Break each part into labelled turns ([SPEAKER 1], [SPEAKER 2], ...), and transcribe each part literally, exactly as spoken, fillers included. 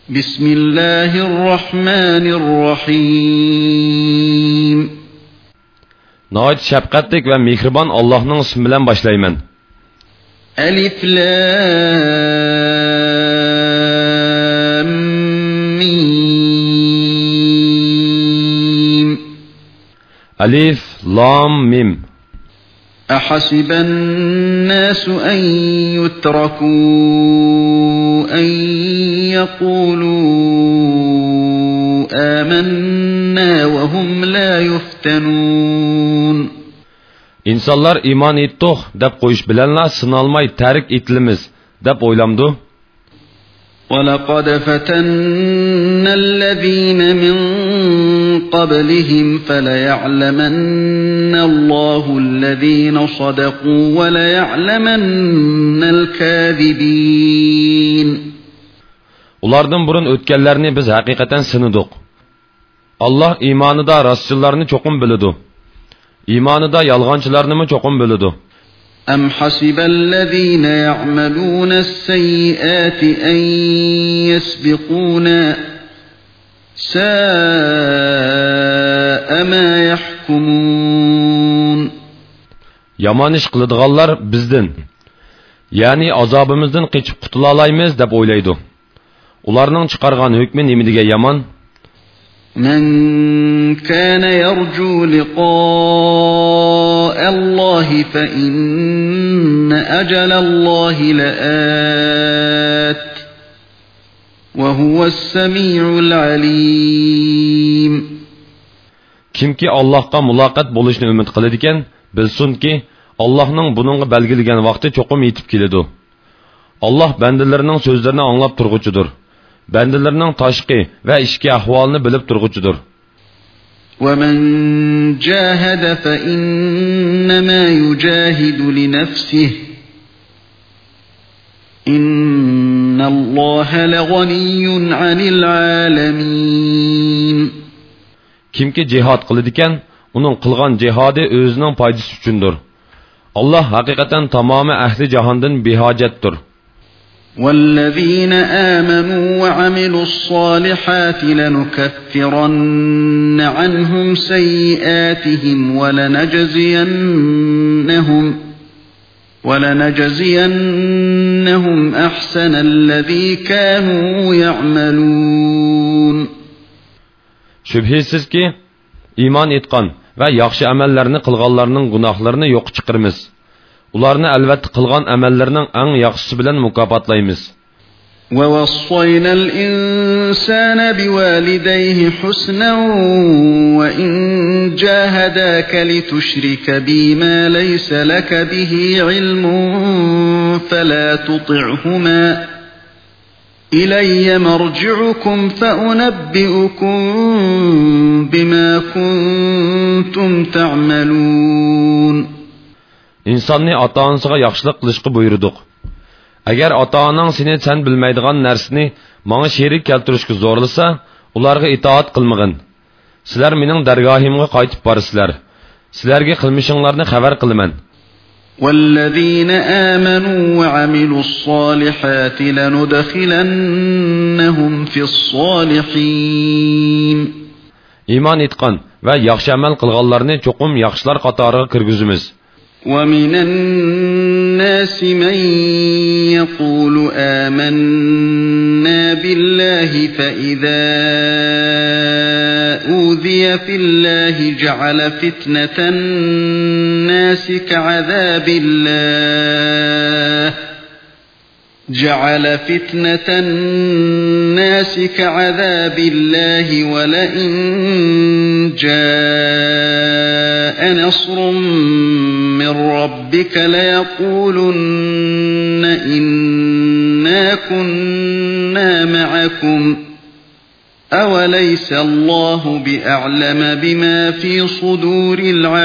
[SPEAKER 1] Bismillahirrahmanirrahim.
[SPEAKER 2] Nəhayət şəfqətlik və mehriban Allah'ın ismi bilan başlayman.
[SPEAKER 1] Alif Lam Mim.
[SPEAKER 2] Alif Lam Mim.
[SPEAKER 1] أحسب الناس أن يتركوا أن يقولوا آمنا وهم لا يفتنون.
[SPEAKER 2] İnsanlar iman etdik deb qo'yish bilanla sinalmay tarik etilimiz deb o'ylamdi.
[SPEAKER 1] وَلَقَدْ فَتَنَّا الَّذِينَ مِنْ قَبْلِهِمْ فَلَيَعْلَمَنَّ اللَّهُ الَّذِينَ صَدَقُوا وَلَيَعْلَمَنَّ الْكَاذِبِينَ.
[SPEAKER 2] Ulardan burun o'tganlarni biz haqiqatan sinidik. Allah imanida rostchilarni cho'qim biladi. İmanida yolg'onchilarni mi cho'qim biladi.
[SPEAKER 1] أَمْ حَسِبَ الَّذِينَ يَعْمَلُونَ السَّيِّئَاتِ أَنْ يَسْبِقُونَا سَاءَ مَا يَحْكُمُونَ.
[SPEAKER 2] Yaman ish qiladiganlar bizdan, ya'ni azobimizdan qochib qutula olamiz deb o'ylaydi. Ularning chiqargan hukmi nimiga yaman?
[SPEAKER 1] من كان يرجو لقاء الله فإن أجل الله لآت وهو السميع العليم.
[SPEAKER 2] Kimki Allah'a mulaqat bo'lishni umid qiladi ekan, bilsinki, Allohning buningga belgilagan vaqti cho'qim yetib keladi. Allah bandalarining so'zlarini anglab turg'uchidir. Bandalarning tashqi va ichki ahvolini bilib turg'uchidir.
[SPEAKER 1] وَمَنْ جَاهَدَ فَإِنَّمَا يُجَاهِدُ لِنَفْسِهِ إِنَّ اللَّهَ لَغَنِيٌّ عَنِ الْعَالَمِينَ.
[SPEAKER 2] Kimki jihad qiladi ekan, uning qilgan jihodi o'zining foydasi uchundir. Allah haqiqatan tamomi ahli jahondan behojatdir.
[SPEAKER 1] وَالَّذِينَ آمَنُوا وَعَمِلُوا الصَّالِحَاتِ لَنُكَفِّرَنَّ عَنْهُمْ سَيِّئَاتِهِمْ وَلَنَجْزِيَنَّهُمْ وَلَنَجْزِيَنَّهُمْ أَحْسَنَ الَّذِي كَانُوا يَعْمَلُونَ.
[SPEAKER 2] Şübhisiz ki, iman etqan və yaxşı əməllərini qılğanlarının günahlarını yox çıxırmız. Ularni albatta qilgan amallarining eng yaxshisi bilan mukofotlaymiz.
[SPEAKER 1] وَوَصَّيْنَا الْإِنسَانَ بِوَالِدَيْهِ حُسْنًا وَإِنْ جَاهَدَاكَ لِتُشْرِكَ بِي مَا لَيْسَ لَكَ بِهِ عِلْمٌ فَلَا تُطِعْهُمَا إِلَيَّ مَرْجِعُكُمْ فَأُنَبِّئُكُمْ بِمَا كُنْتُمْ تَعْمَلُونَ.
[SPEAKER 2] İnsanni ota-onasiga yaxshilik qilishga buyurdik. Agar ota-onang seni sen bilmaydigan narsani menga sherik keltirishga zo'rlasa, ularga itoat qilmag'in. Sizlar mening dargohimga qaytib borsizlar. Sizlarga qilmishinglarni xabar qilaman.
[SPEAKER 1] وَالَّذِينَ آمَنُوا وَعَمِلُوا الصَّالِحَاتِ لَنُدْخِلَنَّهُمْ فِي الصَّالِحِينَ. İman etqan və yaxşı amal qilganlarni cho'qim yaxshilar qatoriga kirgizamiz. وَمِنَ النَّاسِ مَنْ يَقُولُ آمَنَّا بِاللَّهِ فَإِذَا أُوذِيَ فِي اللَّهِ جَعَلَ فِتْنَةَ النَّاسِ كَعَذَابِ اللَّهِ جَعَلَ فِتْنَةَ النَّاسِ كَعَذَابِ اللَّهِ وَلَئِنْ جَاءَ نَصْرٌ مِّن رَّبِّكَ لَيَقُولُنَّ إِنَّا كُنَّا مَعَكُمْ أَوَلَيْسَ اللَّهُ بِأَعْلَمَ بِمَا فِي صُدُورِ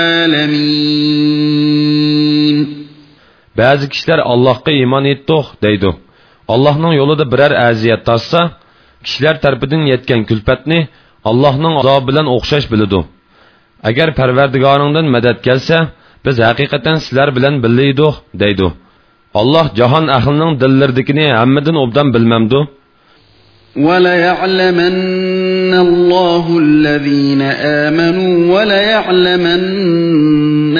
[SPEAKER 1] الْعَالَمِينَ.
[SPEAKER 2] Bazı kişiler Allah'a iman etdik deydi. Allah'ın yolunda birer aziyet tassa, kişiler tarafından yetken külfetni Allah'ın azabı bilan o'xshash biladi. Agar Parvardigoringdan madad kelsa, biz haqiqatan sizlar bilan billaydik deydi. Allah jahon ahlining dillaridagini hammadan obdan bilmamdi.
[SPEAKER 1] وَلَيَعْلَمَنَّ اللَّهُ الَّذِينَ آمَنُوا وَلَيَعْلَمَنَّ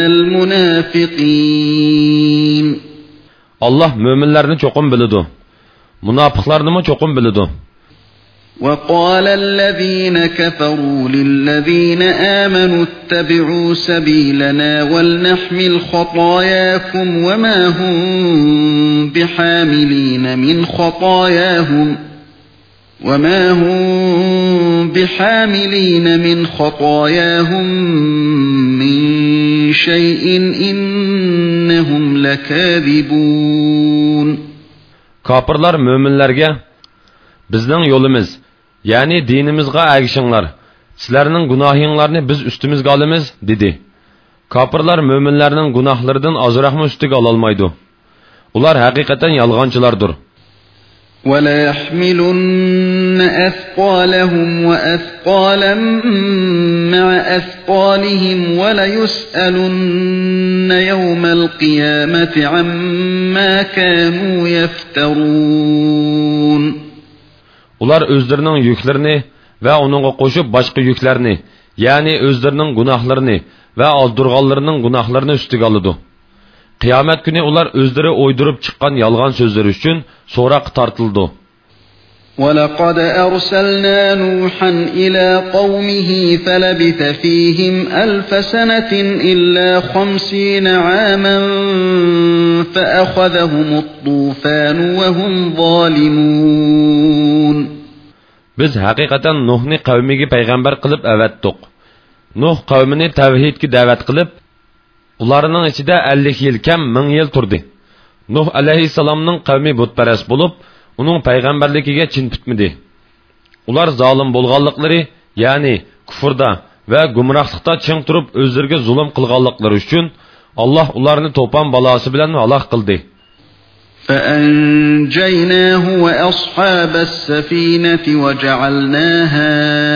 [SPEAKER 1] الْمُنَافِقِينَ.
[SPEAKER 2] Allah müminlerini çokum bilidu. Münafıklarını mı çokum bilidu.
[SPEAKER 1] وَقَالَ الَّذِينَ كَفَرُوا لِلَّذِينَ آمَنُوا اتَّبِعُوا سَبِيلَنَا وَلْنَحْمِلْ خَطَايَاكُمْ وَمَا هُمْ بِحَامِلِينَ مِنْ خَطَايَاهُمْ وَمَا هُمْ بِحَامِلِينَ مِنْ خَطَايَاهُمْ مِنْ شَيْءٍ إِنَّهُمْ لَكَاذِبُونَ.
[SPEAKER 2] Kapırlar müminlerge bizning yo'limiz, ya'ni dinimizga agishinglar. Sizlarning gunohinglarni biz ustimizga olamiz, dedi. Kofirlar mo'minlarning gunohlaridan ozroqmi ustiga ola olmaydi. Ular haqiqatan yolg'onchilardir.
[SPEAKER 1] وَلَا يَحْمِلُنَّ أَثْقَالَهُمْ وَأَثْقَالًا مَعَ أَثْقَالِهِمْ وَلَيُسْأَلُنَّ يَوْمَ الْقِيَامَةِ عَمَّا كَانُوا يَفْتَرُونَ.
[SPEAKER 2] Ular özlerining yuklarini va uningga qo'shib boshqa yuklarni, ya'ni o'zlarining gunohlarini va oldurg'anlarining gunohlarini ustiga oladi. Qiyomat kuni ular o'zlari o'ydirib chiqqan yolg'on so'zlar uchun so'roq tortildi.
[SPEAKER 1] وَلَقَدْ أَرْسَلْنَا نُوحًا إِلَى قَوْمِهِ فَلَبِثَ فِيهِمْ أَلْفَ سَنَةٍ إِلَّا خَمْسِينَ عَامًا فَأَخَذَهُمُ الطُّوفَانُ وَهُمْ ظَالِمُونَ.
[SPEAKER 2] Biz haqiqatan Nuhni qavmiga payg'ambar qilib avatdik. Nuh qavmini tavhidga da'vat qilib, ularning ichida ellik yil kam ming yil turdi. Nuh alayhissalomning qavmi butparast bo'lib, uning payg'ambarligiga chin tutmadi. Ular zolim bo'lganliklari, ya'ni kufrda va gumrohlikda ching turib o'zlariga zulm qilganliklari uchun Alloh ularni to'pon balosi bilan halok qildi.
[SPEAKER 1] فَأَنْجَيْنَاهُ وَأَصْحَابَ السَّفِينَةِ وَجَعَلْنَاهَا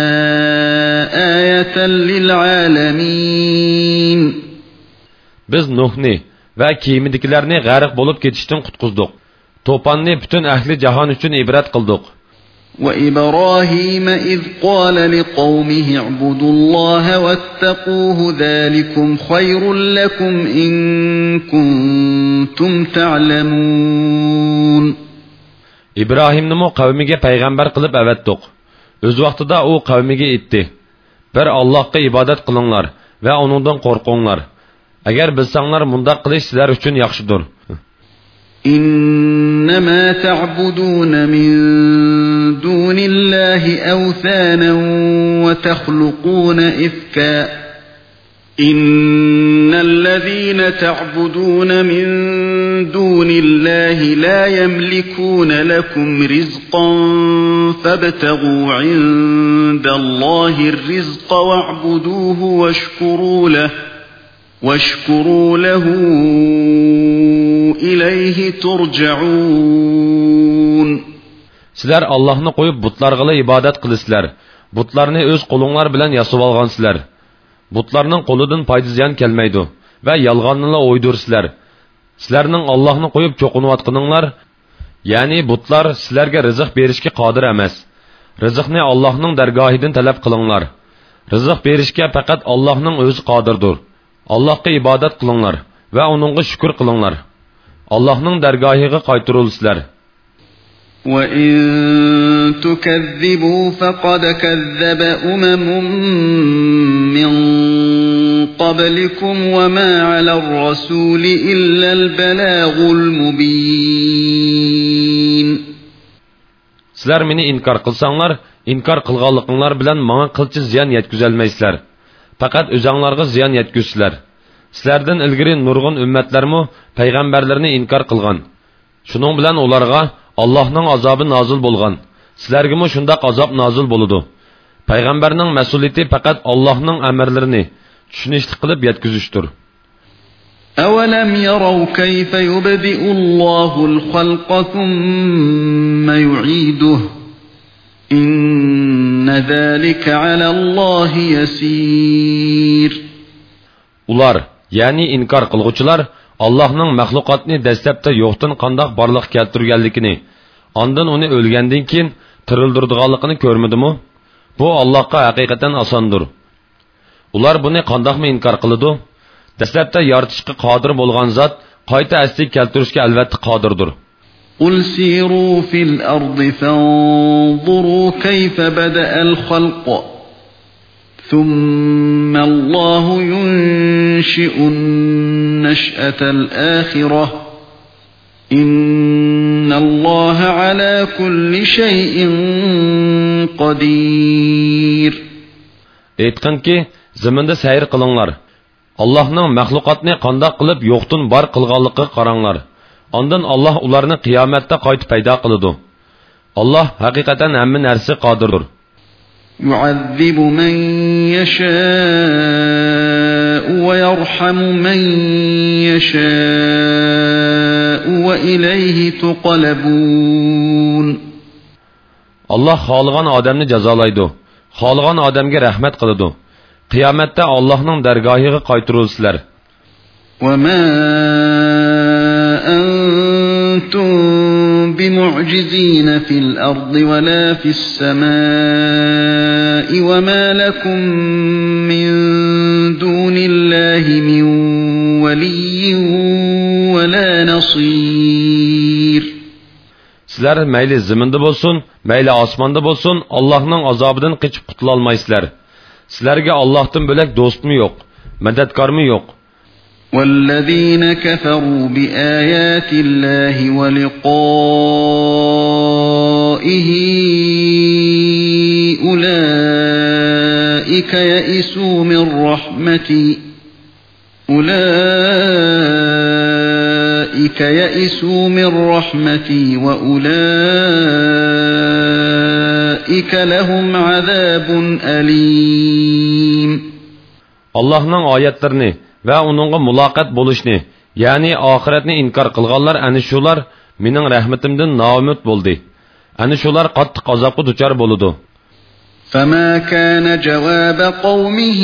[SPEAKER 1] آيَةً لِلْعَالَمِينَ.
[SPEAKER 2] Biz Nuhni va kiyimidagilarni g'arq bo'lib ketishdan qutqizdik. To'ponni butun ahli jahon uchun ibrat qildik.
[SPEAKER 1] وَإِبْرَاهِيمَ إِذْ قَالَ لِقَوْمِهِ اعْبُدُوا اللَّهَ وَاتَّقُوهُ ذَلِكُمْ خَيْرٌ لَكُمْ إِن كُنتُمْ تَعْلَمُونَ.
[SPEAKER 2] İbrahimni mo qavmiga payg'ambar qilib avatdik. O'z vaqtida u qavmiga aytdi: "Bir Allohga ibodat qilinglar va uningdan qo'rqinglar. Agar bilsanglar mundaq qilish sizlar uchun yaxshidir."
[SPEAKER 1] إنما تعبدون من دون الله أوثانا وتخلقون إفكا إن الذين تعبدون من دون الله لا يملكون لكم رزقا فابتغوا عند الله الرزق واعبدوه واشكروا له واشكروا له إليه ترجعون.
[SPEAKER 2] Sizler Allah'ını koyup butlarga ibadet kılısızlar. Butlarını öz kolunlar bilen yasıp algansızlar. Butlarının koludan paydı ziyan kelmeydi ve yalganını oydursizlar. Sizlerinin Allah'ını koyup çokunuvatqınınlar, yani butlar sizlerge rızık berişke qadir emas. Rızıqni Allah'ның dergahidin talep kılınlar. Rızık berişke fakat Allah'ның özü qadirdir. Allah'a ibadet kılınlar ve onunğa şükür kılınlar. Allah'ның dergahiga qaytırılsızlar.
[SPEAKER 1] وَإِن تُكَذِّبُوا فَقَدْ كَذَّبَ أُمَمٌ مِّن قَبْلِكُمْ وَمَا عَلَى الرَّسُولِ إِلَّا الْبَلَاغُ الْمُبِينُ.
[SPEAKER 2] Sizler meni inkar kılsanlar, inkar kılganlıklar bilen bana kılçı ziyan yetküzelmeysizler. Fakat özаңlarga ziyan yetküzsizler. Sizlerden ilgiri nurgun ümmetlermi peygamberlerini inkar kılgan. Şunun bilen olarga Allah'ның azabı nazil bolgan. Sizlerge mi şundak azab nazil boludu. Peygamberinin mesuliyeti fakat Allah'ның emirlerini düşünüşlük kılıp yetküzüştür.
[SPEAKER 1] أَوَلَمْ يَرَوْا كَيْفَ يُبْدِئُ اللَّهُ الْخَلْقَ ثُمَّ يُعِيدُهُ إِنَّ ذَلِكَ عَلَى اللَّهِ يَسِيرٌ.
[SPEAKER 2] Ular, yani inkar kılgıçılar, Allah'ның məxluqatını dəstəbdə yoxdan qandaq barlıq keltirganligini, ondan onu ölgəndən keyin tirildirdiganligini ko'rmadimi? Bu Allohga haqiqatan osondir. Ular buni qandoqmi inkor qiladi? Dastlabda yaratishga qodir bo'lgan zot qayta asli keltirishga albatta qodirdir.
[SPEAKER 1] قل سيروا في الأرض فانظروا كيف بدأ الخلق ثم الله ينشئ النشأة الآخرة إن الله على كل شيء قدير.
[SPEAKER 2] Aytqanki, zaminda sayr qilinglar. Allohning mahluqotni qandoq qilib yo'qdan bor qilganligiga qaranglar. Ondan Allah ularni qiyomatda qayta paydo qiladi. Allah haqiqatan hamma narsa qodirdir.
[SPEAKER 1] يعذب من يشاء ويرحم من يشاء وإليه تقلبون.
[SPEAKER 2] Allah xolgan odamni jazolaydi. Xolgan odamga rahmat qiladi. Qiyomatda Allohning dargohiga qaytirilsizlar.
[SPEAKER 1] وما أنتم بمعجزين في الأرض ولا في السماء وما لكم من دون الله من ولي ولا نصير.
[SPEAKER 2] Sizlar mayli ziminde bolsun, mayli osmonda bolsun, Allohning azobidan qochib qutula olmaysizlar. Sizlarga Allohdan bo'lak do'stmi yo'q, madadkormi yo'q.
[SPEAKER 1] والذين كفروا بآيات الله ولقائه أولئك يئسوا من رحمتي أولئك يئسوا من رحمتي وأولئك لهم عذاب أليم.
[SPEAKER 2] Allah'ın ayetlerini ve onunla mülaqat buluşni, yani ahiretni inkar kılganlar ani şular mening rahmetimden naumid bo'ldi. Ani şular qattiq azobga duchor bo'ladi.
[SPEAKER 1] فما كان جواب قومه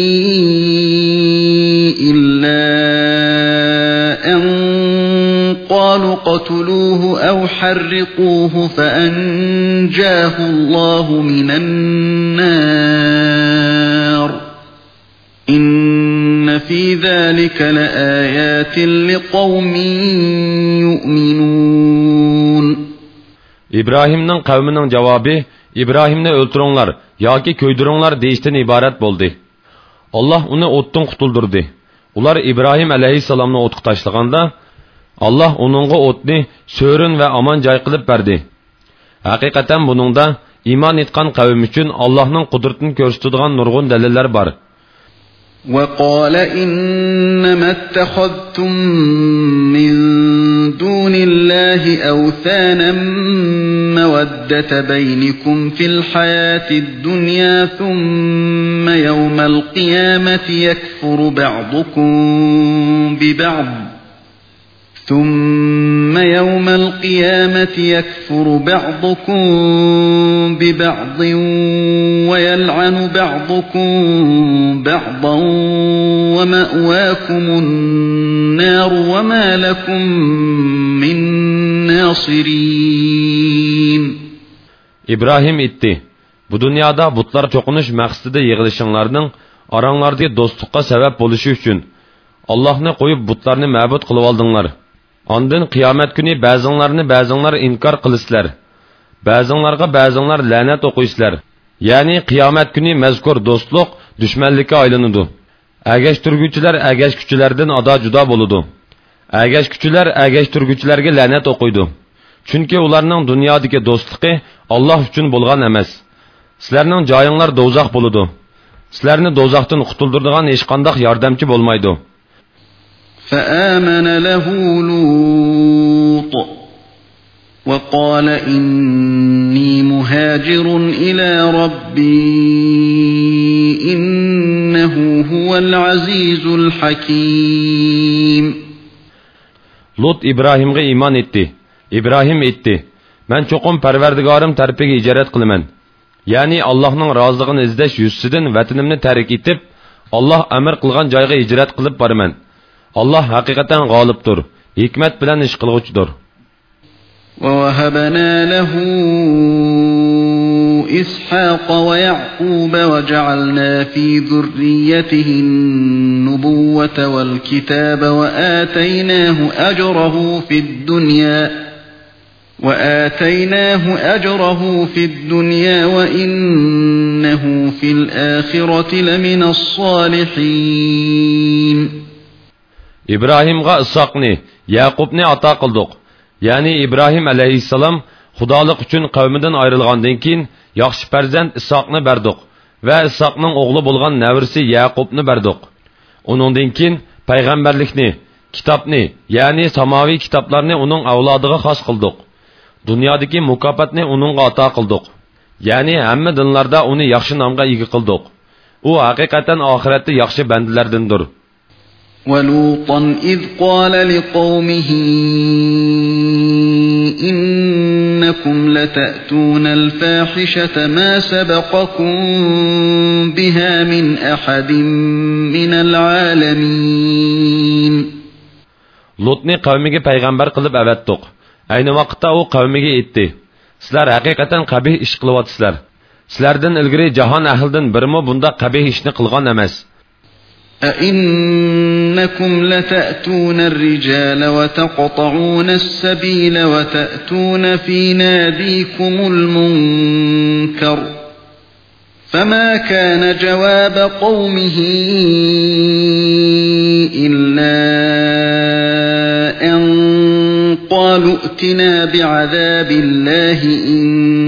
[SPEAKER 1] إلا أن قالوا قتلوه أو حرقوه فأنجاه الله من النار إن في ذلك لآيات لقوم يؤمنون.
[SPEAKER 2] İbrahim'nin kavminin cevabı İbrahimni öldürünler yoki köydürünler deyishdan iborat bo'ldi. Allah uni o'tdan qutuldurdi. Ular İbrahim alayhissalomni o'tga tashlaganda Allah onunğa o'tni so'rin va aman joy qilib berdi. Haqiqatan buningda iymon etgan qavm uchun Allohning qudratini ko'rsatadigan nurg'un dalillar bor.
[SPEAKER 1] وقال إنما اتخذتم من دون الله أوثانا مودة بينكم في الحياة الدنيا ثم يوم القيامة يكفر بعضكم ببعض ثم يوم القيامة يكفر بعضكم ببعض ويلعن بعضكم بعضا ومأواكم النار وما لكم من ناصرين.
[SPEAKER 2] İbrahim itti. Bu dünyada butlar çokunuş maqsidi yig'ilishinglarning aranglardagi do'stlikqa sabab bo'lishi uchun Allohni qo'yib butlarni ma'bud qilib oldinglar. Ondan qiyomat kuni ba'zinglarni ba'zinglar inkor qilisizlar. Ba'zinglarga ba'zinglar la'nat o'qiysizlar. Ya'ni qiyomat kuni mazkur do'stlik dushmanlikka aylanadi. Agashtirguvchilar agashkuchilardan ado judo bo'ladi. Agashkuchilar agashtirguvchilarga la'nat o'qiydi. Chunki ularning dunyodagi do'stligi Alloh uchun bo'lgan emas. Sizlarning joyinglar do'zax bo'ladi. Sizlarni do'zaxdan qutuldiradigan hech qanday yordamchi bo'lmaydi.
[SPEAKER 1] فآمن له لوط وقال إني مهاجر إلى ربي إنه هو العزيز الحكيم.
[SPEAKER 2] Lut İbrahim'e iman etti. İbrahim etti. Ben çokum perverdigarım tarpiga icaret kılımen. Yani Allah'ın razılığını izleş yüzsüdün vatanimni terk etip Allah emir kılgan joyga icret kılıp barman. Allah hakikaten g'olibdir, hikmet bilen iş kılgıçdır.
[SPEAKER 1] وَوَهَبْنَا لَهُ إسحاق ويعقوب وجعلنا في ذريته النبوة والكتاب وآتيناه أجره في الدنيا وآتيناه أجره في الدنيا وإنه في الآخرة لمن الصالحين.
[SPEAKER 2] İbrahim'ga İshak'ni, Yaqub'ni ata qildik. Yani İbrahim aleyhisselam Xudolik uchun qavmidan ayrilgandan keyin yaxshi farzand Ishaqni berdik va Ishaqning o'g'li bo'lgan navrisi Yaqubni berdik. Uningdan keyin payg'ambarlikni, kitobni, ya'ni samoviy kitoblarni uning avlodiga xos qildik. Dunyodagi mukofotni uningga ato qildik. Ya'ni hamma dinlarda uni yaxshi nomga ega qildik. U haqiqatan oxiratda yaxshi bandalardandir.
[SPEAKER 1] وَلُوطًا إِذْ قَالَ لِقَوْمِهِ إِنَّكُمْ لَتَأْتُونَ الْفَاحِشَةَ مَا سَبَقَكُمْ بِهَا مِنْ أَحَدٍ مِنَ الْعَالَمِينَ.
[SPEAKER 2] Lutni qavmiga payg'ambar qilib avatdiq. Ayni vaqtda u qavmiga aytdi: "Sizlar haqiqatan qabih ish qilyapsizlar. Sizlardan ilgari jahon ahlidan birimi bunda qabih ishni qilgan emas.
[SPEAKER 1] أَإِنَّكُمْ لَتَأْتُونَ الرِّجَالَ وَتَقْطَعُونَ السَّبِيلَ وَتَأْتُونَ فِي نَادِيكُمُ الْمُنكَرَ فَمَا كَانَ جَوَابَ قَوْمِهِ إِلَّا أَنْ قَالُوا ائْتِنَا بِعَذَابِ اللَّهِ إِنْ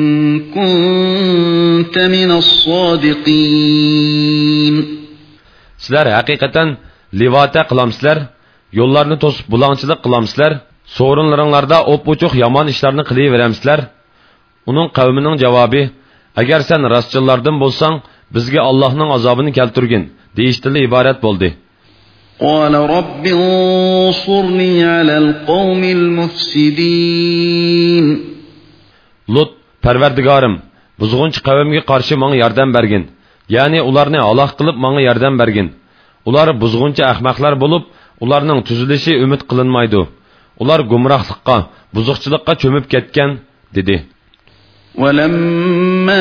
[SPEAKER 1] كُنْتَ مِنَ الصَّادِقِينَ."
[SPEAKER 2] Sizlar haqiqatan livata qilamsizlar, yo'llarni to'sib bulangchilik qilamsizlar, so'rinlaringlarda o'p-o'chuq yomon ishlarni qilaveramsizlar. Uning qavmining javobi: "Agar sen rostchilardan bo'lsang, bizga Allohning azobini keltirgin" deyishdan iborat bo'ldi.
[SPEAKER 1] قال رب انصرني على القوم المفسدين.
[SPEAKER 2] Lut, Parvardigorim, buzg'unchi qavmga qarshi menga yordam bergin. Ya'ni ularni halok qilib menga yordam bergin. Ular buzg'unchi ahmoqlar bo'lib, ularning tuzilishi umid qilinmaydi. Ular gumrohlikqa, buzuqchilikqa cho'mib ketgan, dedi.
[SPEAKER 1] وَلَمَّا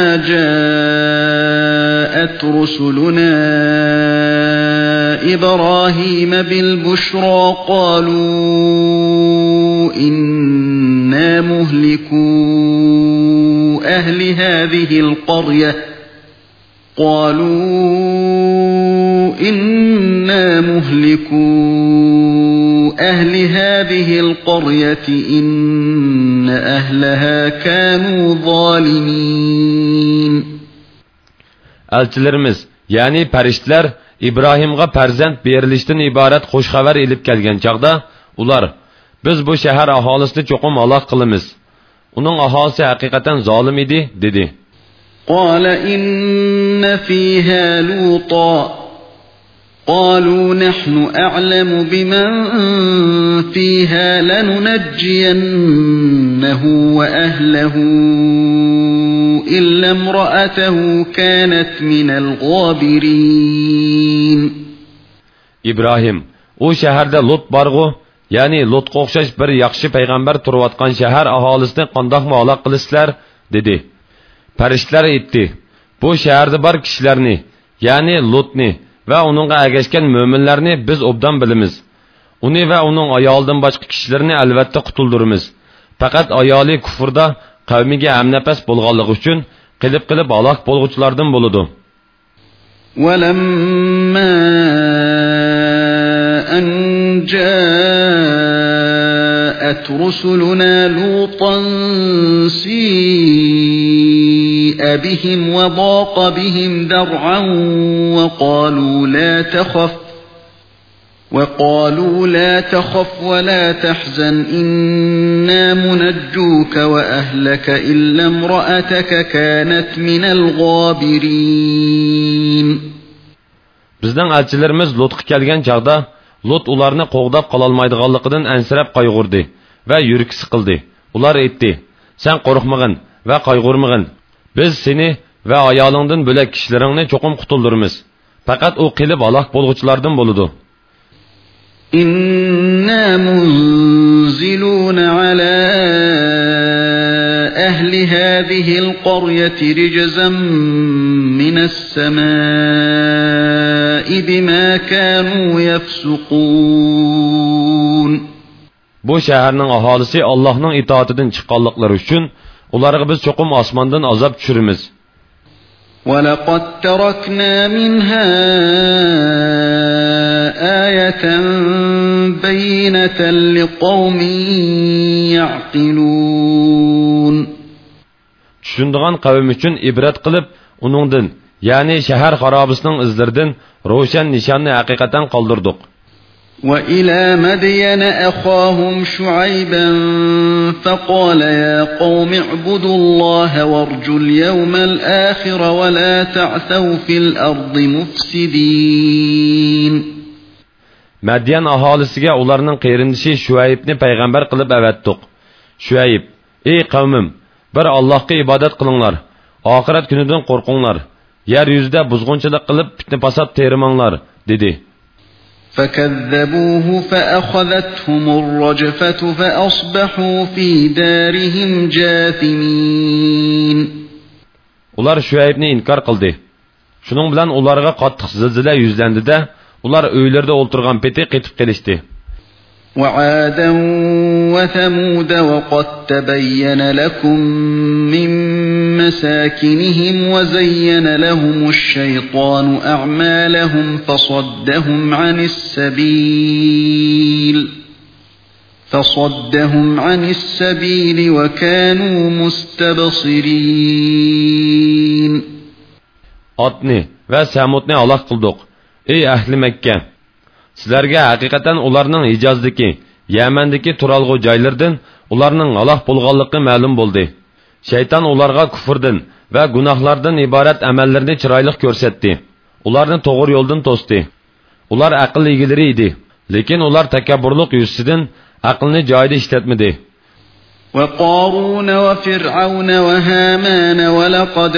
[SPEAKER 1] جَاءَتْ رُسُلُنَا إِبْرَاهِيمَ بِالْبُشْرَى قَالُوا إِنَّا مُهْلِكُو أَهْلِ هَذِهِ الْقَرْيَةِ قالوا إنا مهلكو أهل هذه القرية إن أهلها كانوا ظالمين.
[SPEAKER 2] Elçilerimiz, yani periştler, İbrahim'ga perzent berilişten ibaret hoş haber ilip gelgen çağda, ular, biz bu şehir ahalisini çokum halak kılımız. Onun ahalisi hakikaten zalim idi, dedi.
[SPEAKER 1] قال إن فيها لوطا قالوا نحن أعلم بمن فيها لننجينه وأهله إلا امرأته كانت من الغابرين.
[SPEAKER 2] İbrahim, o şehirde Lut barğu, yani Lut qo'xshash bir yaxshi payg'ambar turayotgan shahar aholisini qandoqmi halok qilisizlar, dedi. Farishtalar aytdi: "Bu shaharda bor kishilarni, ya'ni Lutni va uningga ergashgan mo'minlarni biz obdan bilamiz. Uni va uning ayolidan boshqa kishilarni albatta qutuldiramiz. Faqat ayoli kufrda qavmiga amnafas bo'lganligi uchun qilib-qilib halok bo'lg'uvchilardan bo'ladi."
[SPEAKER 1] وَلَمَّا أَنْ جَاءَتْ رُسُلُنَا لُوطًا سِيءَ بِهِمْ وَضَاقَ بِهِمْ ذَرْعًا وَقَالُوا لَا تَخَفْ وَقَالُوا لَا تَخَفْ وَلَا تَحْزَنْ إِنَّا مُنَجُّوكَ وَأَهْلَكَ إِلَّا امْرَأَتَكَ كَانَتْ مِنَ الْغَابِرِينَ.
[SPEAKER 2] Bizning elchilarimiz Lutga kelgan chaqda Lut ularni qo'g'dab qololmaydiganligidan ansirab qayg'urdi va yuragi siqildi. Ular aytdi: "Sen qo'rqmag'in va qayg'urmag'in. Biz seni va ayolingdan bo'lak kishilaringni cho'qim qutuldiramiz. Faqat u qilib halok bo'lg'uvchilardan bo'ladi."
[SPEAKER 1] إِنَّا مُنْزِلُونَ عَلَى أهل هذه القرية رجزا من السماء بما كانوا يفسقون.
[SPEAKER 2] Bu şəhərnin ahalisi Allah'ın itaatidən çıxqanlıqları üçün onlara biz çoxum asmandan azab düşürürüz.
[SPEAKER 1] وَلَقَدْ تَرَكْنَا مِنْهَا آيَةً بَيِّنَةً لِقَوْمٍ يَعْقِلُونَ.
[SPEAKER 2] Düşündüğün qavm üçün ibret qılıb, onundan, yani şəhər xarabısının izlərdən roşan nişanını həqiqətən qaldırdık.
[SPEAKER 1] وَإِلَى مَدْيَنَ أَخَاهُمْ شُعَيْبًا فَقَالَ يَا قَوْمِ اعْبُدُوا اللَّهَ وَارْجُوا الْيَوْمَ الْآخِرَ وَلَا تَعْثَوْا فِي الْأَرْضِ مُفْسِدِينَ.
[SPEAKER 2] Madyan ahalisiga ularning qeyrindishi Şuaybni payg'ambar qilib avatdiq. Şuayb: "Ey qavmim, bir Allohga ibodat qilinglar. Oxirat kunidan qo'rqinglar. Yer yuzida buzg'unchilik qilib fitna fasod termanglar", dedi.
[SPEAKER 1] فَكَذَّبُوهُ فَأَخَذَتْهُمُ الرَّجْفَةُ فَأَصْبَحُوا فِي دَارِهِمْ جَاثِمِينَ.
[SPEAKER 2] Ular Şuaybni inkar qildi. Shuning bilan ularga qattiq zilzila yuzlandi-da, ular uylarda o'ltirgan peti qetib kelishdi.
[SPEAKER 1] وَعَادًا وَثَمُودَ وَقَدْ تَبَيَّنَ لَكُم مِّن مَّسَاكِنِهِمْ وَزَيَّنَ لَهُمُ الشَّيْطَانُ أَعْمَالَهُمْ فَصَدَّهُمْ عَنِ السَّبِيلِ فَصَدَّهُمْ عَنِ السَّبِيلِ وَكَانُوا مُسْتَبْصِرِينَ.
[SPEAKER 2] Atni ve Samudni halak kıldık. Ey ahli Mekke! Sizlerge hakikaten ularının Hicazdaki, Yemen'deki turalgı caylardan ularının Allah bulgallıkı məlum buldu. Şeytan ularga küfürden ve günahlardan ibaret emellerini çıraylık görsetti. Ularını doğru yoldan tostu. Ular akıl ilgileri Lekin ular tekabburluk yüzsüden aklını cayda işletmedi.
[SPEAKER 1] وَقَارُونَ وَفِرْعَوْنَ وَهَامَانَ وَلَقَدْ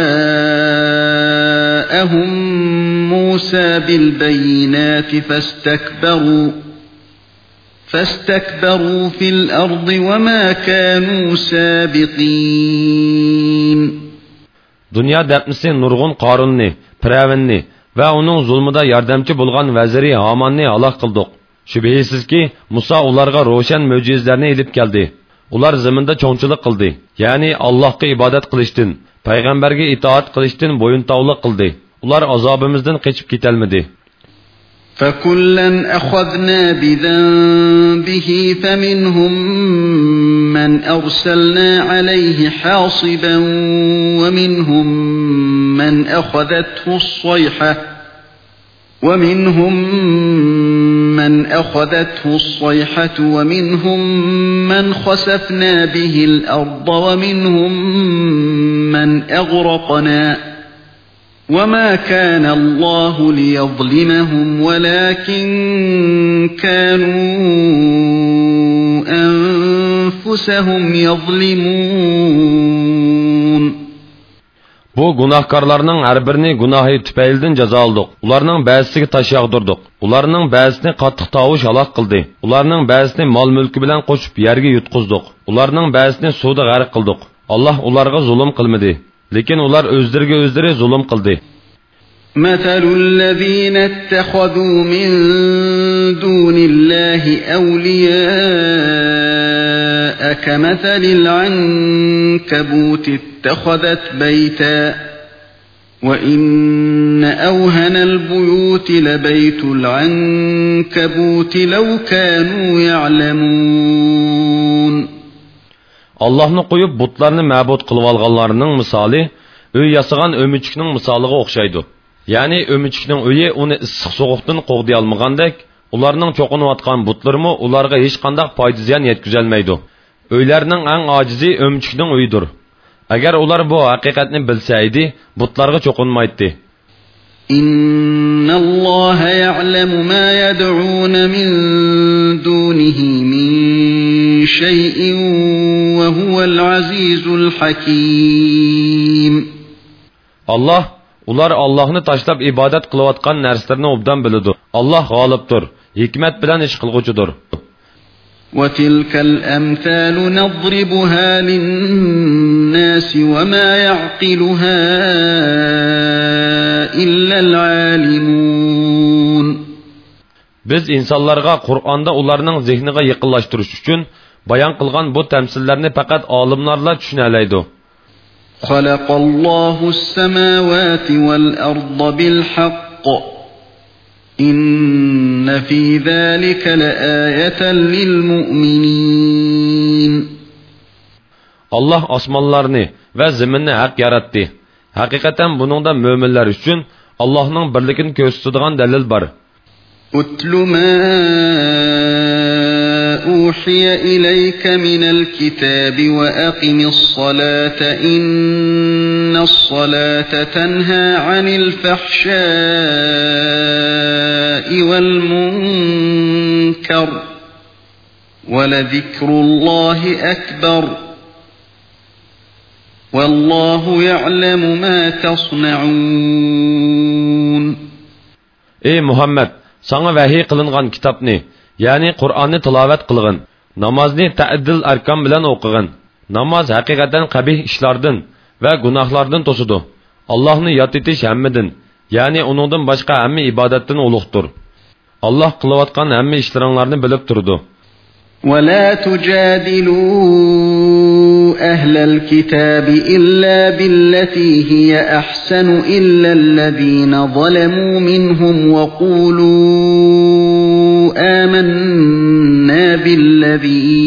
[SPEAKER 1] جَاءَهُم مُوسَى بِالْبَيِّنَاتِ فَاسْتَكْبَرُوا فَاسْتَكْبَرُوا فِي الْأَرْضِ وَمَا كَانُوا سَابِقِينَ. Dünya
[SPEAKER 2] dəpnisi Nurgun Qarunni, Piravinni ve onun zulmüda yardımcı bulgan veziri Hamanni halak kıldık. Şübhisiz ki Musa ularga roşan möcüzlerini edip geldi. Ular ziminde çoğunçılık kıldı. Yani Allah'a ibadet kılıştın, peygamberge itaat kılıştın boyuntavlık kıldı. Ular azabımızdan kaçıp gitelmedi.
[SPEAKER 1] فَكُلًّا أَخَذْنَا بِذَنبِهِ فَمِنْهُمْ مَنْ أَرْسَلْنَا عَلَيْهِ حَاصِبًا وَمِنْهُمْ مَنْ أَخَذَتْهُ الصَّيْحَةُ وَمِنْهُمْ مَنْ أَخَذَتْهُ الصَّيْحَةُ وَمِنْهُمْ مَنْ خَسَفْنَا بِهِ الْأَرْضَ وَمِنْهُمْ مَنْ أَغْرَقْنَا وَمَا كَانَ اللَّهُ لِيَظْلِمَهُمْ وَلَكِنْ كَانُوا أَنفُسَهُمْ يَظْلِمُونَ.
[SPEAKER 2] Bu günahkarlarning har birini gunohi tufaylidan jazo oldik. Ularning ba'zisiga tosh yog'dirdik. Ularning ba'zisini qattiq tovush halok qildi. Ularning ba'zisini mol-mulki bilan qo'shib yerga yutqizdik. Ularning ba'zisini suvda g'arq qildik. Alloh ularga zulm qilmadi, lekin ular o'zlariga o'zlari zulm qildi.
[SPEAKER 1] مَثَلُ الَّذِينَ اتَّخَذُوا مِن دُونِ اللَّهِ أَوْلِيَاءَ كَمَثَلِ الْعَنكَبُوتِ اتَّخَذَتْ بَيْتًا وَإِنَّ أَوْهَنَ الْبُيُوتِ لَبَيْتُ الْعَنكَبُوتِ لَوْ كَانُوا يَعْلَمُونَ. Allah'ını qoyub butlarını məbud qılıb alğanlarının misali, öy yasıgan ömüçüknün misalıga oxşaydı. Yani ömüçüknün öyi onu ıssıq soğuqdan qoğday almagandek, ularning çoqunub atqan butlarımı ularga hiç qandaq fayda ziyan yetküzelmeydi. Öylərinin en acizi ömüçüknün öyidir. Agar ular bu haqiqatni bilsaydi, butlarga çoqunmaydı. İnna Allah ya'lamu ma yad'un min dunihi min şey'in ve huvel azizul hakim.
[SPEAKER 2] Allah, ular Allah'ını taşlab ibadet kılıvatkan nerslerini obdan bilidir. Allah galiptir, hikmet bilen iş kılgıcıdır.
[SPEAKER 3] وَتِلْكَ الْأَمْثَالُ نَضْرِبُهَا لِلنَّاسِ وَمَا يَعْقِلُهَا إِلَّا الْعَالِمُونَ.
[SPEAKER 2] Biz insonlarga Qur'onda ularning zehniga yaqinlashtirish uchun bayon qilgan bu tamsillarni faqat olimlarla tushuna oladi.
[SPEAKER 3] Xalaqallohu s-samawati val arda bil haqq. İnne fî zâlike leâyeten lil mu'minin.
[SPEAKER 2] Allah osmonlarni va zaminni haq yaratdi. Haqiqatan buningda mo'minlar uchun Allohning birligini ko'rsatadigan dalil bor.
[SPEAKER 3] Utlu ma uhiya ilayka minal kitabi wa aqimis salata innas salata tanha anil fahsha'i wal munkar wa lazikrullahi akbar wallahu ya'lamu ma tasna'un.
[SPEAKER 2] Ey Muhammed, sana vahiy qilingan kitobni, ya'ni Qur'onni tilovat qilgin, namozni ta'dil arkan bilan o'qigin. Namoz haqiqatan qabih ishlardan va gunohlardan to'sidi. Allohni yod etish hammadan, ya'ni uningdan boshqa hamma ibodatdan ulug'dir. Alloh qilayotgan hamma ishlaringlarni bilib turdi.
[SPEAKER 3] ولا تجادلوا أهل الكتاب إلا بالتي هي أحسن إلا الذين ظلموا منهم وقولوا آمنا بالذي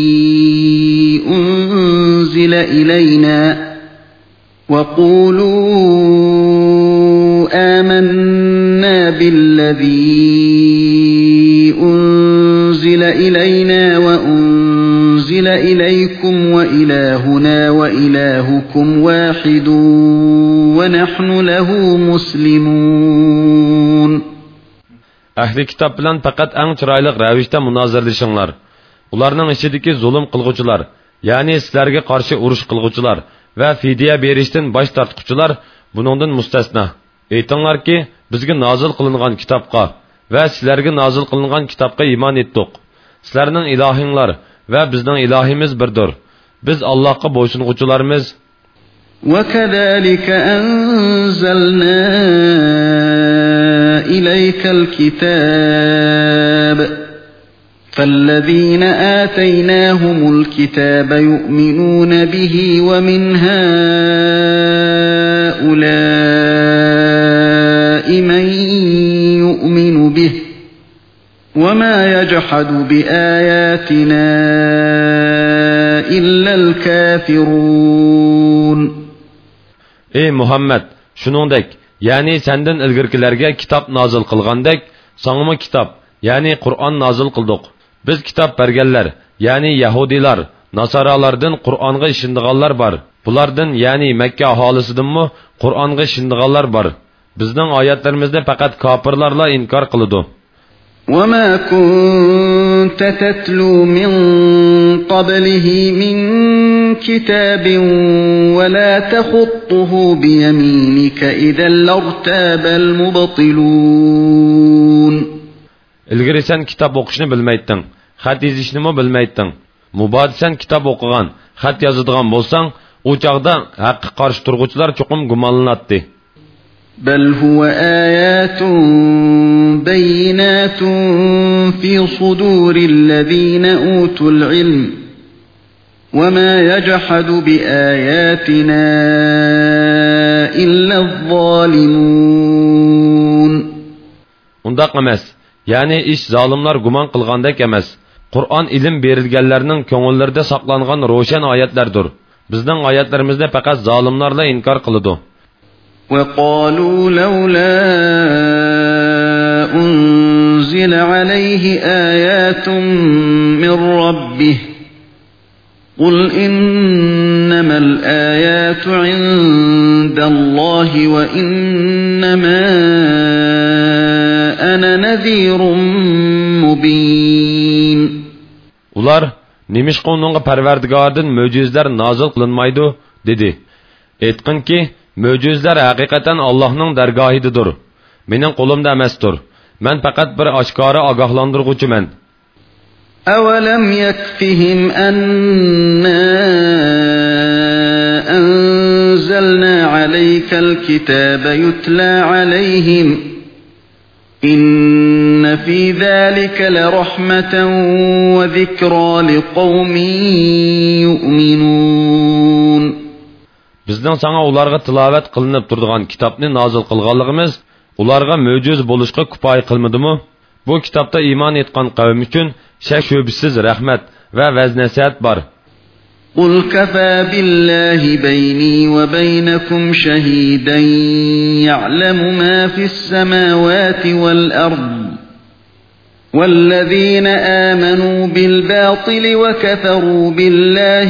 [SPEAKER 3] أنزل إلينا وقولوا آمنا بالذي أنزل إلينا وأنزل إليكم وإلهنا وإلهكم واحد ونحن له مسلمون.
[SPEAKER 2] Ahli kitap bilan faqat eng chiroyli ravishda munozirlashinglar. Ularning ichidagi zulm qilguvchilar, ya'ni sizlarga qarshi urush qilguvchilar va fidya berishdan bosh tortquchilar buningdan mustasno. Aytinglarki, bizga nozil qilingan kitobga va sizlarga nozil qilingan kitobga iymon etdik. Sizlarning ilohinglar va bizning ilohimiz birdir. Biz Allohga bo'ysunguchilarmiz.
[SPEAKER 3] وَكَذَلِكَ أَنزَلْنَا إِلَيْكَ الْكِتَابَ فَالَّذِينَ آتَيْنَاهُمُ الْكِتَابَ يُؤْمِنُونَ بِهِ وَمِنْ هَؤُلَاءِ مَن يُؤْمِنُ بِهِ وَمَا يَجْحَدُ بِآيَاتِنَا إِلَّا الْكَافِرُونَ.
[SPEAKER 2] Ey Muhammed, shuningdek, ya'ni sendan ilgirkilarga kitob nozil qilgandek, sangma kitob, ya'ni Qur'on nozil qildik. Biz kitob berganlar, ya'ni Yahudilar, Nasaralardan Qur'onga ishindiganlar bor. Bulardan, ya'ni Makka aholisidanmi Qur'onga ishindiganlar bor. Bizning oyatlarimizda faqat kofirlarla inkor qiladi.
[SPEAKER 3] وَمَا كُنْتَ تَتْلُو مِنْ قَبْلِهِ مِنْ كِتَابٍ وَلَا تَخُطُّهُ بِيَمِينِكَ إِذًا لَارْتَابَ الْمُبْطِلُونَ.
[SPEAKER 2] İlgari sen kitap o'qishni bilmayding, xat yozishni bilmayding. Mubod sen kitap o'qigan, xat yozadigan bo'lsang, u chaqda haqqa qarshi turg'uvchilar cho'qim gumonlanadi.
[SPEAKER 3] بل هو آيات بينات في صدور الذين أوتوا العلم وما يجحد بآياتنا إلا الظالمون.
[SPEAKER 2] Undaq emas. Yani iş zalimlar guman qilgandek emas. Qur'on ilm berilganlarning ko'ngillarida saqlangan ro'shan oyatlardir. Bizning oyatlarimizda faqat zalimlarla inkor qiladi.
[SPEAKER 3] وَقَالُوا لَوْلَا أُنْزِلَ عَلَيْهِ آيَاتٌ مِّن رَّبِّهِ قُلْ إِنَّمَا الْآيَاتُ عِندَ اللَّهِ وَإِنَّمَا أَنَا نَذِيرٌ مُّبِينٌ.
[SPEAKER 2] Ular, "Nimişqa onunğa Parvardigordan mo'jizlar nozil qilinmaydi?" dedi. Aytqinki, mo'jizlar haqiqatan Allohning dargohidadir. Mening qo'limda emasdir. Men faqat bir oshkora ogohlantiruvchiman.
[SPEAKER 3] أَوَلَمْ يَكْفِهِمْ أَنَّا أَنزَلْنَا عَلَيْكَ الْكِتَابَ يُتْلَى عَلَيْهِمْ إِنَّ فِي ذَلِكَ لَرَحْمَةً وَذِكْرَى لِقَوْمٍ يُؤْمِنُونَ.
[SPEAKER 2] Bizning sana ularga tilovat qilinib turadigan kitobni nozil qilganligimiz ularga mo'jiz bo'lishga kifoya qilmadimi? Bu kitobda iymon etgan qavm uchun shak shubsiz rahmat va vaz-nasihat bor.
[SPEAKER 3] قُلْ كَفَى بِاللَّهِ بَيْنِي وَبَيْنَكُمْ شَهِيدًا يَعْلَمُ مَا فِي السَّمَاوَاتِ وَالْأَرْضِ وَالَّذِينَ آمَنُوا بِالْبَاطِلِ وَكَفَرُوا بِاللَّهِ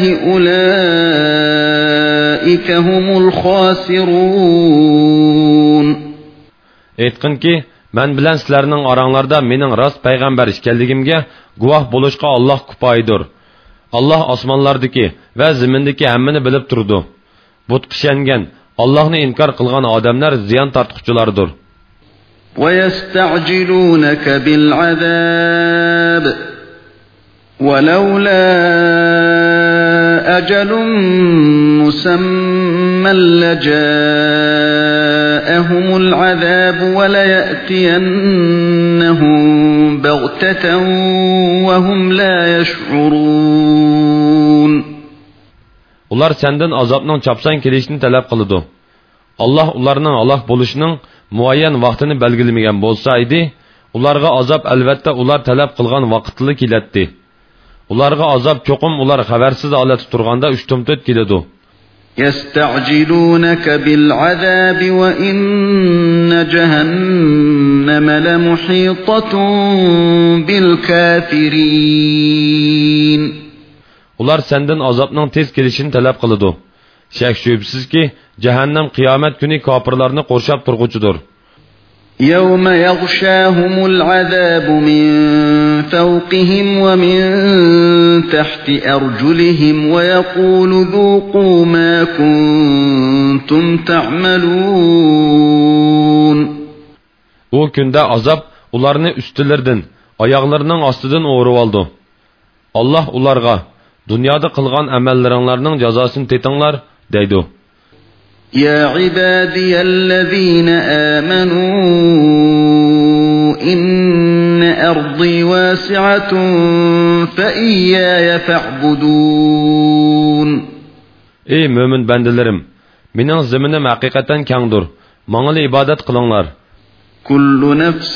[SPEAKER 3] أُولَئِكَ هُمُ الْخَاسِرُونَ.
[SPEAKER 2] Aytqin ki, men bilan sizlarning oranglarda mening rost payg'ambar ekanligimga guvoh bo'lishga Alloh kifoyadir. Allah osmonlardagi va zimindagi hammani bilib turdi. Butqa ishongan, Allohni inkor qilgan odamlar ziyon tortquchilardir.
[SPEAKER 3] وَيَسْتَعْجِلُونَكَ بِالْعَذَابِ وَلَوْلَا أَجَلٌ مُّسَمًّى لَّجَاءَهُمُ الْعَذَابُ وَلَيَأْتِيَنَّهُم بَغْتَةً وَهُمْ لَا يَشْعُرُونَ.
[SPEAKER 2] Ular senden azapның çapsan kelişini talep kılıdı. Allah ularning halok bo'lishning muayyan vaqtini belgilemegen bolsa idi, ularga azap albatta ular talep qilgan vaqtli keletdi. Ularga azap cho'qim ular xabarsiz holatda turganda uchtumtut keladi.
[SPEAKER 3] يَسْتَعْجِلُونَكَ بِالْعَذَابِ وَإِنَّ جَهَنَّمَ لَمُحِيطَةٌ بِالْكَافِرِينَ.
[SPEAKER 2] Ular senden azapның tez kelişini talep kılıdı. Şek şüphesiz ki cehennem kıyamet günü kafirlerini korşap turgucudur.
[SPEAKER 3] يَوْمَ يَغْشَاهُمُ الْعَذَابُ مِنْ فَوْقِهِمْ وَمِنْ تَحْتِ أَرْجُلِهِمْ وَيَقُولُ ذُوقُوا مَا كُنْتُمْ تَعْمَلُونَ.
[SPEAKER 2] O günde azap ularını üstlerden, ayaklarının astıdan uğrup aldı. Allah ularga dünyada kılgan amellerinlerinin cezasını tetinler deydi.
[SPEAKER 3] يَا عِبَادِيَ الَّذِينَ آمَنُوا إِنَّ أَرْضِي وَاسِعَةٌ فَإِيَّايَ فَاعْبُدُونَ.
[SPEAKER 2] Ey mümin bendelerim, mening zeminim hakikaten kengdir. Bana ibadet kılınlar.
[SPEAKER 3] كُلُّ نَفْسٍ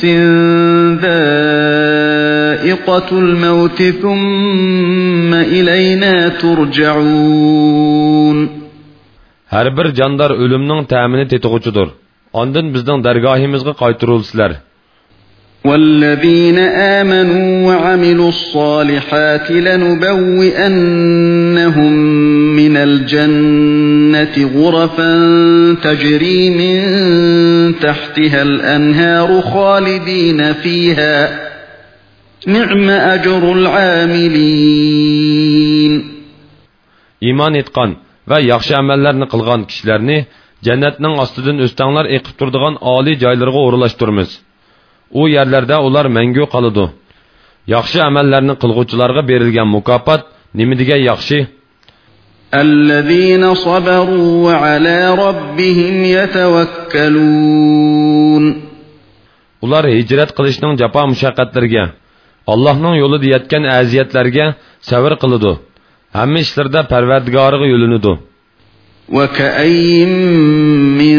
[SPEAKER 3] ذَائِقَةُ الْمَوْتِ ثُمَّ إِلَيْنَا تُرْجَعُونَ.
[SPEAKER 2] Her bir candar ölümning ta'mini tetiguchidir. Ondan bizning dargohimizga qaytirulsizlar.
[SPEAKER 3] وَالَّذِينَ آمَنُوا وَعَمِلُوا الصَّالِحَاتِ لَنُبَوِّئَنَّهُم مِّنَ الْجَنَّةِ غُرَفًا تَجْرِي مِن تَحْتِهَا الْأَنْهَارُ خَالِدِينَ فِيهَا نِعْمَ أَجْرُ الْعَامِلِينَ.
[SPEAKER 2] İman etgan ve yaxshi amallarni qilgan kishilarni jannatning ostidan o'stanglar eqib turadigan oliy joylarga o'rlashtiramiz. U yerlarda ular mangu qoladi. Yaxshi amallarni qilguvchilarga berilgan mukofot nima degan yaxshi?
[SPEAKER 3] الَّذِينَ صَبَرُوا وَعَلَى رَبِّهِمْ يَتَوَكَّلُونَ.
[SPEAKER 2] Ular hicret qilishning jafo mushaqqatlariga, Allohning yo'lida yetgan aziyatlarga sabr qiladi. Hamma ishlarda Parvardigoriga yo'linadi.
[SPEAKER 3] وَكَأَيٍّ مِّن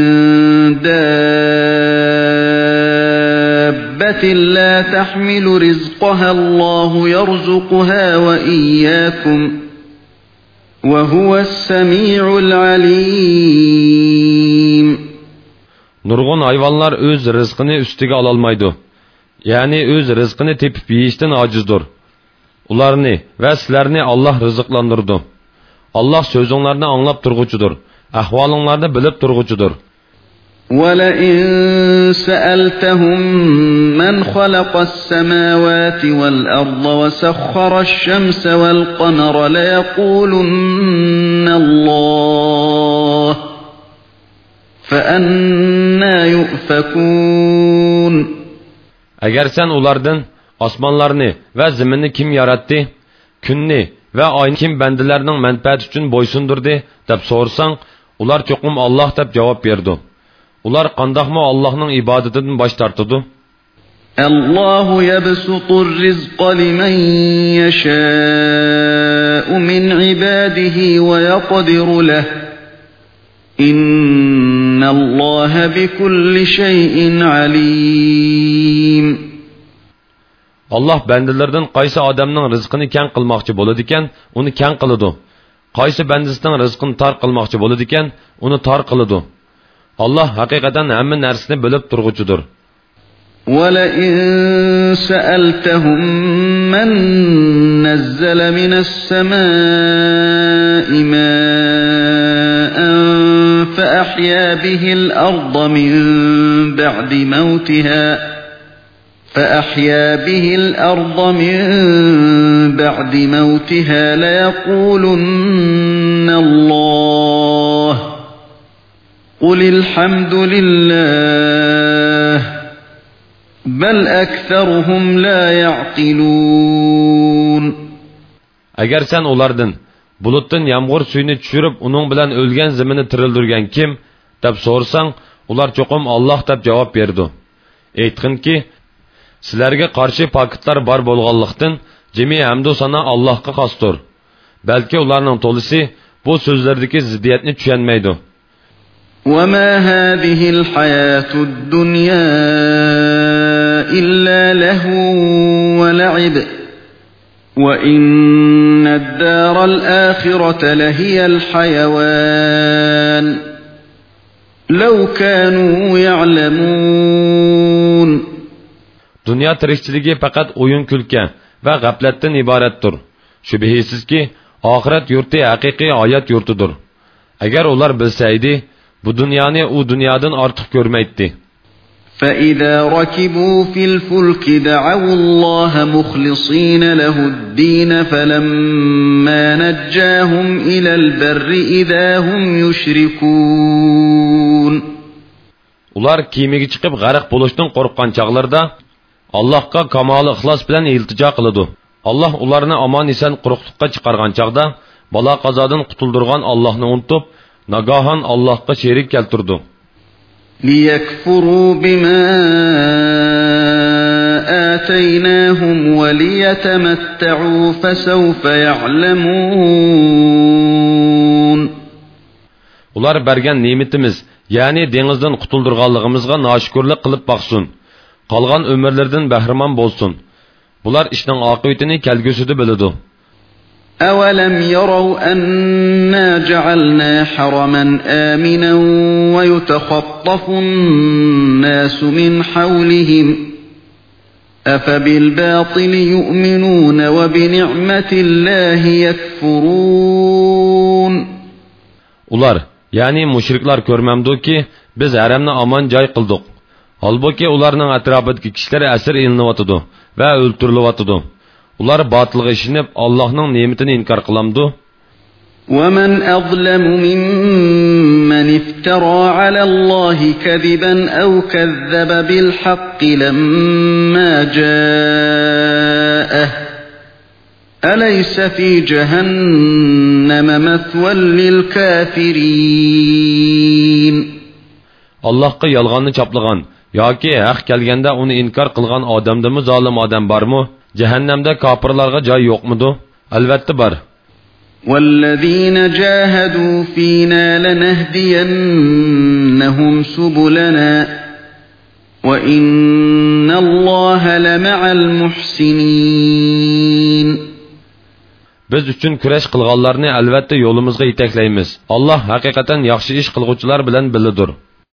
[SPEAKER 3] دَابَّةٍ لَّا تَحْمِلُ رِزْقَهَا اللَّهُ يَرْزُقُهَا وَإِيَّاكُمْ وَهُوَ السَّمِيعُ الْعَلِيمُ.
[SPEAKER 2] Nurgun hayvanlar öz rızkını üstüge alalmaydı. Yani öz rızkını tepip yiyişten acizdir. Ularni ve sizlerini Allah rızıklandırdı. Allah sözünlerini anlap turgucudur. Ahvalınlarını bilip turgucudur.
[SPEAKER 3] وَلَئِن سَأَلْتَهُم مَّنْ خَلَقَ السَّمَاوَاتِ وَالْأَرْضَ وَسَخَّرَ الشَّمْسَ وَالْقَمَرَ لَيَقُولُنَّ اللَّهُ فَأَنَّى يُؤْفَكُونَ.
[SPEAKER 2] Eğer sen ulardan
[SPEAKER 1] Osmonlarni va zaminni kim yaratdi? Kunni va oyni kim bandalarning manfaati uchun bo'ysundirdi deb so'rsang, ular cho'qim Alloh deb javob berdi. Ular qandoqmi Allohning ibodatidan bosh tortadi?
[SPEAKER 3] الله يبسط الرزق لمن يشاء من عباده ويقدر له إن الله بكل شيء عليم.
[SPEAKER 1] Allah bandalardan qaysi odamning rizqini keng qilmoqchi bo'ladi ekan, uni keng qiladi. Qaysi bandasining rizqini tor qilmoqchi bo'ladi ekan, uni tor qiladi. Allah haqiqatan hamma narsani bilib turg'uchidir.
[SPEAKER 3] وَلَئِن سَأَلْتَهُم مَّن نَّزَّلَ مِنَ السَّمَاءِ مَاءً فَأَحْيَا بِهِ الْأَرْضَ مِن بَعْدِ مَوْتِهَا فَأَحْيَا بِهِ الْأَرْضَ مِن بَعْدِ مَوْتِهَا لَيَقُولُنَّ اللَّهُ قُلِ الْحَمْدُ لِلَّهِ بل أكثرهم لا يعقلون.
[SPEAKER 1] Agar sen ulardan bulutdan yağmur suyunu tushirib, uning bilan o'lgan zaminni tirildirgan kim deb so'rsang, ular cho'qim Alloh deb javob berdi. Aytqinki, sizlarga qarshi paketlar bor bo'lganlikdan jami hamd sana Allohga xosdir. Balki ularning to'lisi bu so'zlardagi ziddiyatni tushunmaydi.
[SPEAKER 3] وَمَا هَذِهِ الْحَيَاةُ الدُّنْيَا إِلَّا لَهْوٌ وَلَعِبٌ وَإِنَّ الدَّارَ الْآخِرَةَ لَهِيَ الْحَيَوَانُ لَوْ كَانُوا يَعْلَمُونَ.
[SPEAKER 1] Dünya tirikçiligi faqat o'yin kulka va g'aflatdan iboratdir. Shubhisizki, oxirat yurti haqiqiy hayot yurtidir. Agar ular bilsaydi, bu dunyoni u dunyodan ortiq ko'rmaydi.
[SPEAKER 3] فَإِذَا رَكِبُوا فِي الْفُلْكِ دَعَوُا اللَّهَ مُخْلِصِينَ لَهُ الدِّينَ فَلَمَّا نَجَّاهُمْ إِلَى الْبَرِّ إِذَا هُمْ يُشْرِكُونَ.
[SPEAKER 1] Ular kemiga chiqib g'arq bo'lishdan qo'rqqan chaqlarda Allohga kamol ixlos bilan iltijo qiladi. Alloh ularni omon-eson quruqlikqa chiqargan chaqda balo qazodan qutuldirgan Allohni unutib, nagahan Allohga sherik keltirdi.
[SPEAKER 3] لِيَكْفُرُوا بِمَا آتَيْنَاهُمْ وَلِيَتَمَتَّعُوا فَسَوْفَ يَعْلَمُونَ.
[SPEAKER 1] Ular bergan ne'matimiz, ya'ni dengizdan qutuldirganligimizga noshukirlik qilib baqsin. Qolgan ömürlerden bahramon bo'lsin. Bular ishning oqibatini kelgusida biladi.
[SPEAKER 3] أَوَلَمْ يَرَوْا أَنَّا جَعَلْنَا حَرَمًا آمِنًا وَيُتَخَطَّفُ النَّاسُ مِنْ حَوْلِهِمْ أَفَبِالْبَاطِلِ يُؤْمِنُونَ وَبِنِعْمَةِ اللَّهِ يَكْفُرُونَ.
[SPEAKER 1] Ular, yani müşrikler görmemdi ki biz haremni aman joy qildik. Halbuki ularning atrofidagi kishilar asir ilinib va o'ltirilib. Ular batılga işinib Allah'ның ne'matini inkar qılamdı.
[SPEAKER 3] وَمَنْ أَظْلَمُ مِمَّنِ افْتَرَى عَلَى اللَّهِ كَذِبًا أَوْ كَذَّبَ بِالْحَقِّ لَمَّا جَاءَهُ أَلَيْسَ فِي جَهَنَّمَ مَثْوًى لِلْكَافِرِينَ. Allah'qa
[SPEAKER 1] yalğanını çaplagan yoki haq kelganda uni inkar qilgan odamdami zolim odam bormi? Cehennemde kafirlarga joy yo'qmidi? Albatta bor.
[SPEAKER 3] وَالَّذِينَ جَاهَدُوا فِينَا لَنَهْدِيَنَّهُمْ سُبُلَنَا وَإِنَّ اللَّهَ لَمَعَ الْمُحْسِنِينَ.
[SPEAKER 1] Biz üçün kurash qilganlarni albatta yo'limizga yetaklaymiz. Allah haqiqatan yaxshi ish qilguvchilar bilan bilidir.